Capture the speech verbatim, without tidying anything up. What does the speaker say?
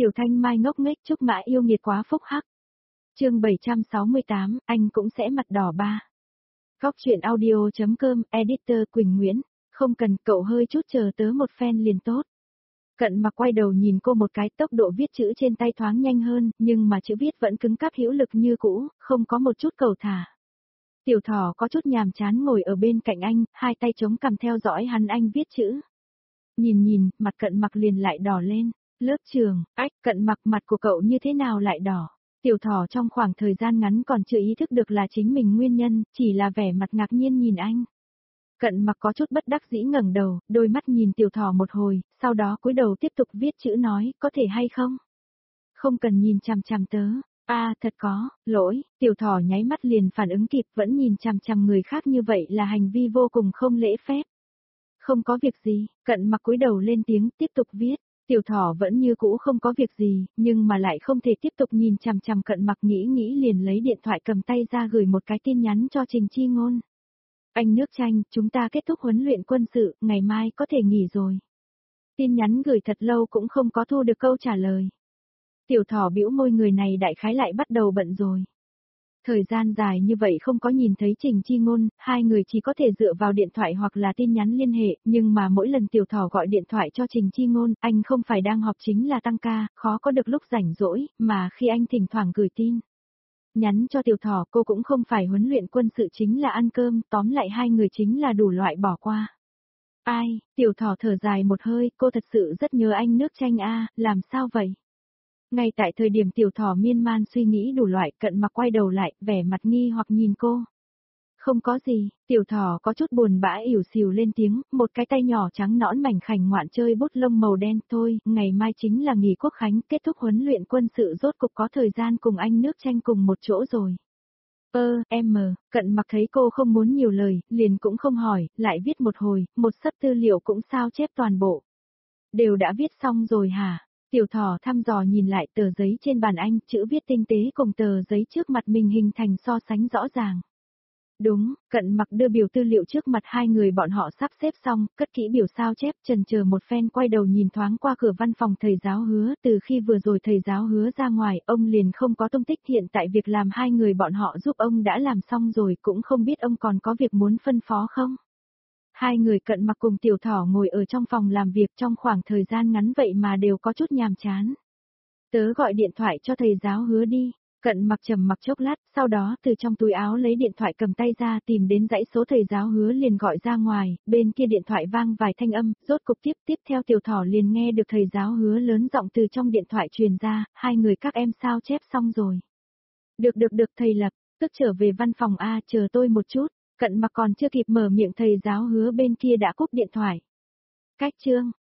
Tiểu Thanh Mai ngốc nghếch chúc mã yêu nghiệt quá phúc hắc. Chương bảy trăm sáu mươi tám, anh cũng sẽ mặt đỏ ba. Góc truyện audio.com, editor Quỳnh Nguyễn, không cần cậu hơi chút chờ tớ một phen liền tốt. Cận Mặc quay đầu nhìn cô một cái, tốc độ viết chữ trên tay thoáng nhanh hơn, nhưng mà chữ viết vẫn cứng cáp hữu lực như cũ, không có một chút cầu thả. Tiểu Thỏ có chút nhàm chán ngồi ở bên cạnh anh, hai tay chống cằm theo dõi hắn anh viết chữ. Nhìn nhìn, mặt Cận Mặc liền lại đỏ lên. Lớp trường, ách, Cận Mặc, mặt của cậu như thế nào lại đỏ? Tiểu Thỏ trong khoảng thời gian ngắn còn chưa ý thức được là chính mình nguyên nhân, chỉ là vẻ mặt ngạc nhiên nhìn anh. Cận Mặc có chút bất đắc dĩ ngẩng đầu, đôi mắt nhìn Tiểu Thỏ một hồi, sau đó cúi đầu tiếp tục viết chữ nói, có thể hay không? Không cần nhìn chằm chằm tớ. A, à, thật có, lỗi, Tiểu Thỏ nháy mắt liền phản ứng kịp, vẫn nhìn chằm chằm người khác như vậy là hành vi vô cùng không lễ phép. Không có việc gì, Cận Mặc cúi đầu lên tiếng tiếp tục viết. Tiểu Thỏ vẫn như cũ không có việc gì, nhưng mà lại không thể tiếp tục nhìn chằm chằm Cận Mặc, nghĩ nghĩ liền lấy điện thoại cầm tay ra gửi một cái tin nhắn cho Trình Chi Ngôn. Anh Nước Chanh, chúng ta kết thúc huấn luyện quân sự, ngày mai có thể nghỉ rồi. Tin nhắn gửi thật lâu cũng không có thu được câu trả lời. Tiểu Thỏ bĩu môi, người này đại khái lại bắt đầu bận rồi. Thời gian dài như vậy không có nhìn thấy Trình Chi Ngôn, hai người chỉ có thể dựa vào điện thoại hoặc là tin nhắn liên hệ, nhưng mà mỗi lần Tiểu Thỏ gọi điện thoại cho Trình Chi Ngôn, anh không phải đang họp chính là tăng ca, khó có được lúc rảnh rỗi, mà khi anh thỉnh thoảng gửi tin nhắn cho Tiểu Thỏ, cô cũng không phải huấn luyện quân sự chính là ăn cơm, tóm lại hai người chính là đủ loại bỏ qua. Ai, Tiểu Thỏ thở dài một hơi, cô thật sự rất nhớ anh Nước Chanh a, làm sao vậy? Ngay tại thời điểm Tiểu Thỏ miên man suy nghĩ đủ loại, Cận Mặc quay đầu lại, vẻ mặt nghi hoặc nhìn cô. Không có gì, Tiểu Thỏ có chút buồn bã ỉu xìu lên tiếng, một cái tay nhỏ trắng nõn mảnh khảnh ngoạn chơi bút lông màu đen. Thôi, ngày mai chính là nghỉ quốc khánh, kết thúc huấn luyện quân sự rốt cục có thời gian cùng anh Nước Chanh cùng một chỗ rồi. Ơ, em mờ, Cận Mặc thấy cô không muốn nhiều lời, liền cũng không hỏi, lại viết một hồi, một sấp tư liệu cũng sao chép toàn bộ. Đều đã viết xong rồi hả? Tiểu Thỏ thăm dò nhìn lại tờ giấy trên bàn anh, chữ viết tinh tế cùng tờ giấy trước mặt mình hình thành so sánh rõ ràng. Đúng, Cận Mặc đưa biểu tư liệu trước mặt hai người bọn họ sắp xếp xong, cất kỹ biểu sao chép, chần chờ một phen quay đầu nhìn thoáng qua cửa văn phòng thầy giáo Hứa, từ khi vừa rồi thầy giáo Hứa ra ngoài, ông liền không có tung tích, hiện tại việc làm hai người bọn họ giúp ông đã làm xong rồi, cũng không biết ông còn có việc muốn phân phó không. Hai người Cận Mặc cùng Tiểu Thỏ ngồi ở trong phòng làm việc trong khoảng thời gian ngắn vậy mà đều có chút nhàm chán. Tớ gọi điện thoại cho thầy giáo Hứa đi. Cận Mặc trầm mặc chốc lát, sau đó từ trong túi áo lấy điện thoại cầm tay ra, tìm đến dãy số thầy giáo Hứa liền gọi ra ngoài, bên kia điện thoại vang vài thanh âm, rốt cục tiếp tiếp theo Tiểu Thỏ liền nghe được thầy giáo Hứa lớn giọng từ trong điện thoại truyền ra, hai người các em sao chép xong rồi. Được được được thầy Lập, tức trở về văn phòng A, chờ tôi một chút. Cận Mặc còn chưa kịp mở miệng thầy giáo Hứa bên kia đã cúp điện thoại. Cách chương